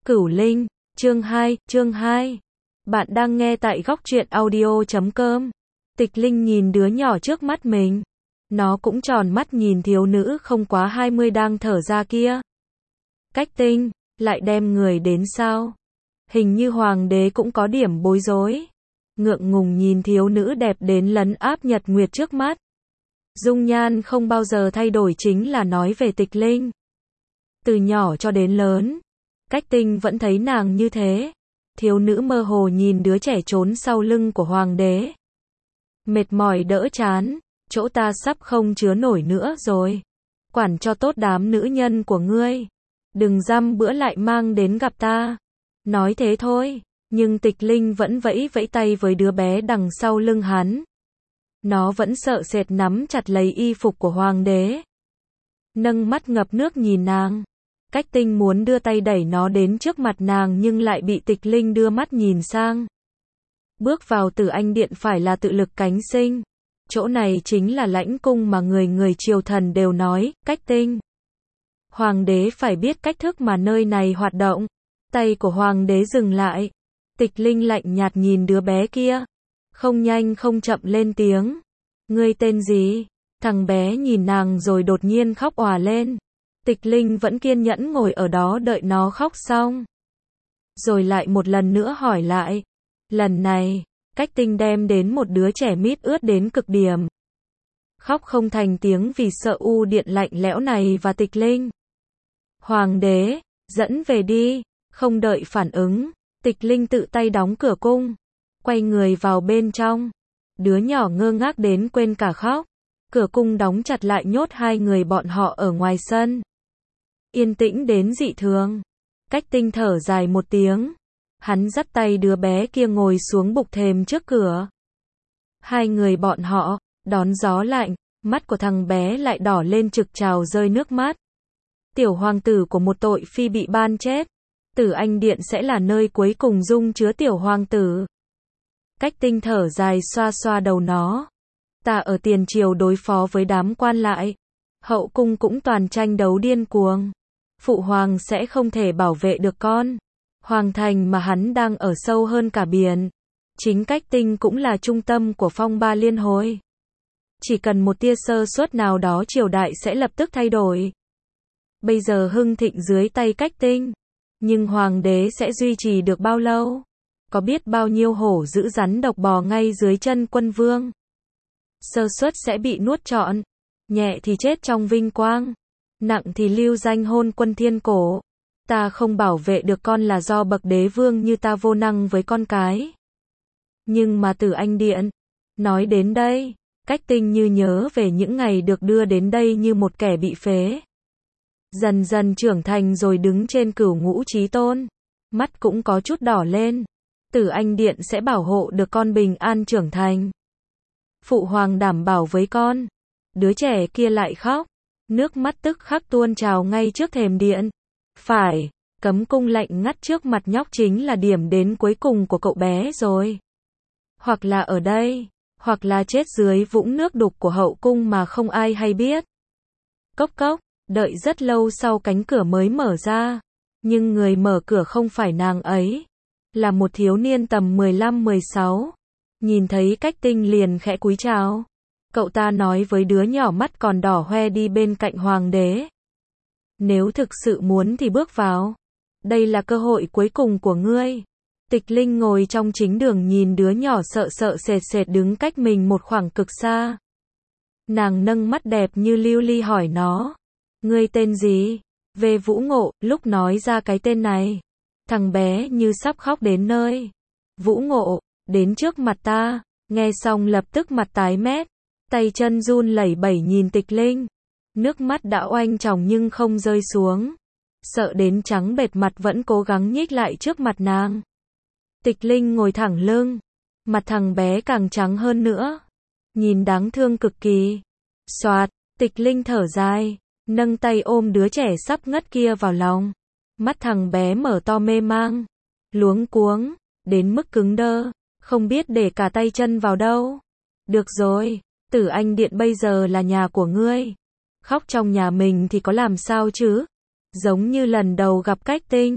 Cửu Linh, chương 2. Bạn đang nghe tại góc truyện audio.com. Tịch Linh nhìn đứa nhỏ trước mắt mình. Nó cũng tròn mắt nhìn thiếu nữ không quá 20 đang thở ra kia. Cách Tinh, lại đem người đến sao? Hình như hoàng đế cũng có điểm bối rối. Ngượng ngùng nhìn thiếu nữ đẹp đến lấn áp Nhật Nguyệt trước mắt. Dung nhan không bao giờ thay đổi chính là nói về Tịch Linh. Từ nhỏ cho đến lớn, Cách Tinh vẫn thấy nàng như thế. Thiếu nữ mơ hồ nhìn đứa trẻ trốn sau lưng của hoàng đế. Mệt mỏi đỡ chán, chỗ ta sắp không chứa nổi nữa rồi. Quản cho tốt đám nữ nhân của ngươi. Đừng dăm bữa lại mang đến gặp ta. Nói thế thôi, nhưng Tịch Linh vẫn vẫy vẫy tay với đứa bé đằng sau lưng hắn. Nó vẫn sợ sệt nắm chặt lấy y phục của hoàng đế. Nâng mắt ngập nước nhìn nàng. Cách Tinh muốn đưa tay đẩy nó đến trước mặt nàng nhưng lại bị Tịch Linh đưa mắt nhìn sang. Bước vào Tử Anh Điện phải là tự lực cánh sinh. Chỗ này chính là lãnh cung mà người triều thần đều nói, Cách Tinh. Hoàng đế phải biết cách thức mà nơi này hoạt động. Tay của hoàng đế dừng lại. Tịch Linh lạnh nhạt nhìn đứa bé kia. Không nhanh không chậm lên tiếng. Ngươi tên gì? Thằng bé nhìn nàng rồi đột nhiên khóc òa lên. Tịch Linh vẫn kiên nhẫn ngồi ở đó đợi nó khóc xong. Rồi lại một lần nữa hỏi lại. Lần này, Cách Tinh đem đến một đứa trẻ mít ướt đến cực điểm. Khóc không thành tiếng vì sợ u điện lạnh lẽo này và Tịch Linh. Hoàng đế, dẫn về đi. Không đợi phản ứng, Tịch Linh tự tay đóng cửa cung. Quay người vào bên trong. Đứa nhỏ ngơ ngác đến quên cả khóc. Cửa cung đóng chặt lại nhốt hai người bọn họ ở ngoài sân. Yên tĩnh đến dị thường. Cách Tinh thở dài một tiếng. Hắn dắt tay đứa bé kia ngồi xuống bục thềm trước cửa. Hai người bọn họ, đón gió lạnh, mắt của thằng bé lại đỏ lên trực trào rơi nước mắt. Tiểu hoàng tử của một tội phi bị ban chết. Tử Anh Điện sẽ là nơi cuối cùng dung chứa tiểu hoàng tử. Cách Tinh thở dài xoa xoa đầu nó. Ta ở tiền triều đối phó với đám quan lại. Hậu cung cũng toàn tranh đấu điên cuồng. Phụ hoàng sẽ không thể bảo vệ được con. Hoàng thành mà hắn đang ở sâu hơn cả biển. Chính Cách Tinh cũng là trung tâm của phong ba liên hồi. Chỉ cần một tia sơ suất nào đó triều đại sẽ lập tức thay đổi. Bây giờ hưng thịnh dưới tay Cách Tinh. Nhưng hoàng đế sẽ duy trì được bao lâu? Có biết bao nhiêu hổ dữ rắn độc bò ngay dưới chân quân vương? Sơ suất sẽ bị nuốt trọn. Nhẹ thì chết trong vinh quang. Nặng thì lưu danh hôn quân thiên cổ. Ta không bảo vệ được con là do bậc đế vương như ta vô năng với con cái. Nhưng mà Tử Anh Điện. Nói đến đây, Cách Tinh như nhớ về những ngày được đưa đến đây như một kẻ bị phế. Dần dần trưởng thành rồi đứng trên cửu ngũ chí tôn. Mắt cũng có chút đỏ lên. Tử Anh Điện sẽ bảo hộ được con bình an trưởng thành. Phụ hoàng đảm bảo với con. Đứa trẻ kia lại khóc. Nước mắt tức khắc tuôn trào ngay trước thềm điện. Phải, cấm cung lạnh ngắt trước mặt nhóc chính là điểm đến cuối cùng của cậu bé rồi. Hoặc là ở đây, hoặc là chết dưới vũng nước đục của hậu cung mà không ai hay biết. Cốc cốc, đợi rất lâu sau cánh cửa mới mở ra. Nhưng người mở cửa không phải nàng ấy. Là một thiếu niên tầm 15-16. Nhìn thấy Cách Tinh liền khẽ cúi chào. Cậu ta nói với đứa nhỏ mắt còn đỏ hoe đi bên cạnh hoàng đế. Nếu thực sự muốn thì bước vào. Đây là cơ hội cuối cùng của ngươi. Tịch Linh ngồi trong chính đường nhìn đứa nhỏ sợ sệt sệt đứng cách mình một khoảng cực xa. Nàng nâng mắt đẹp như lưu ly hỏi nó. Ngươi tên gì? Về Vũ Ngộ, lúc nói ra cái tên này. Thằng bé như sắp khóc đến nơi. Vũ Ngộ, đến trước mặt ta. Nghe xong lập tức mặt tái mét. Tay chân run lẩy bẩy nhìn Tịch Linh. Nước mắt đã oanh tròng nhưng không rơi xuống. Sợ đến trắng bệch mặt vẫn cố gắng nhích lại trước mặt nàng. Tịch Linh ngồi thẳng lưng. Mặt thằng bé càng trắng hơn nữa. Nhìn đáng thương cực kỳ. Soạt, Tịch Linh thở dài. Nâng tay ôm đứa trẻ sắp ngất kia vào lòng. Mắt thằng bé mở to mê mang. Luống cuống. Đến mức cứng đơ. Không biết để cả tay chân vào đâu. Được rồi. Tử Anh Điện bây giờ là nhà của ngươi. Khóc trong nhà mình thì có làm sao chứ? Giống như lần đầu gặp Cách Tinh.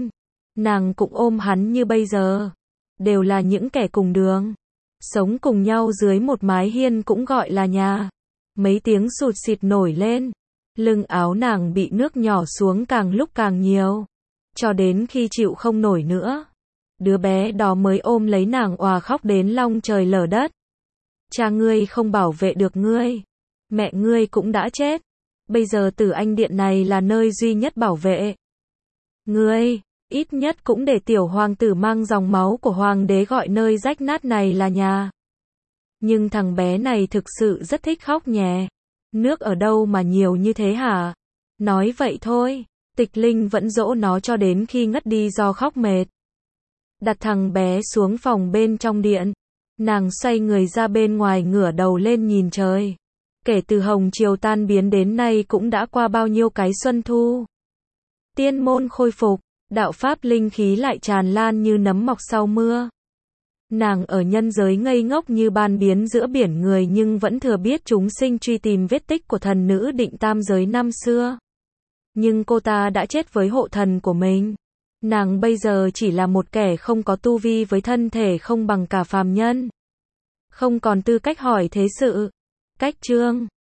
Nàng cũng ôm hắn như bây giờ. Đều là những kẻ cùng đường. Sống cùng nhau dưới một mái hiên cũng gọi là nhà. Mấy tiếng sụt xịt nổi lên. Lưng áo nàng bị nước nhỏ xuống càng lúc càng nhiều. Cho đến khi chịu không nổi nữa. Đứa bé đó mới ôm lấy nàng òa khóc đến long trời lở đất. Cha ngươi không bảo vệ được ngươi. Mẹ ngươi cũng đã chết. Bây giờ Tử Anh Điện này là nơi duy nhất bảo vệ ngươi. Ít nhất cũng để tiểu hoàng tử mang dòng máu của hoàng đế gọi nơi rách nát này là nhà. Nhưng thằng bé này thực sự rất thích khóc nhè. Nước ở đâu mà nhiều như thế hả? Nói vậy thôi. Tịch Linh vẫn dỗ nó cho đến khi ngất đi do khóc mệt. Đặt thằng bé xuống phòng bên trong điện. Nàng xoay người ra bên ngoài ngửa đầu lên nhìn trời. Kể từ hồng triều tan biến đến nay cũng đã qua bao nhiêu cái xuân thu. Tiên môn khôi phục, đạo pháp linh khí lại tràn lan như nấm mọc sau mưa. Nàng ở nhân giới ngây ngốc như ban biến giữa biển người nhưng vẫn thừa biết chúng sinh truy tìm vết tích của thần nữ định tam giới năm xưa. Nhưng cô ta đã chết với hộ thần của mình. Nàng bây giờ chỉ là một kẻ không có tu vi với thân thể không bằng cả phàm nhân. Không còn tư cách hỏi thế sự. Cách chương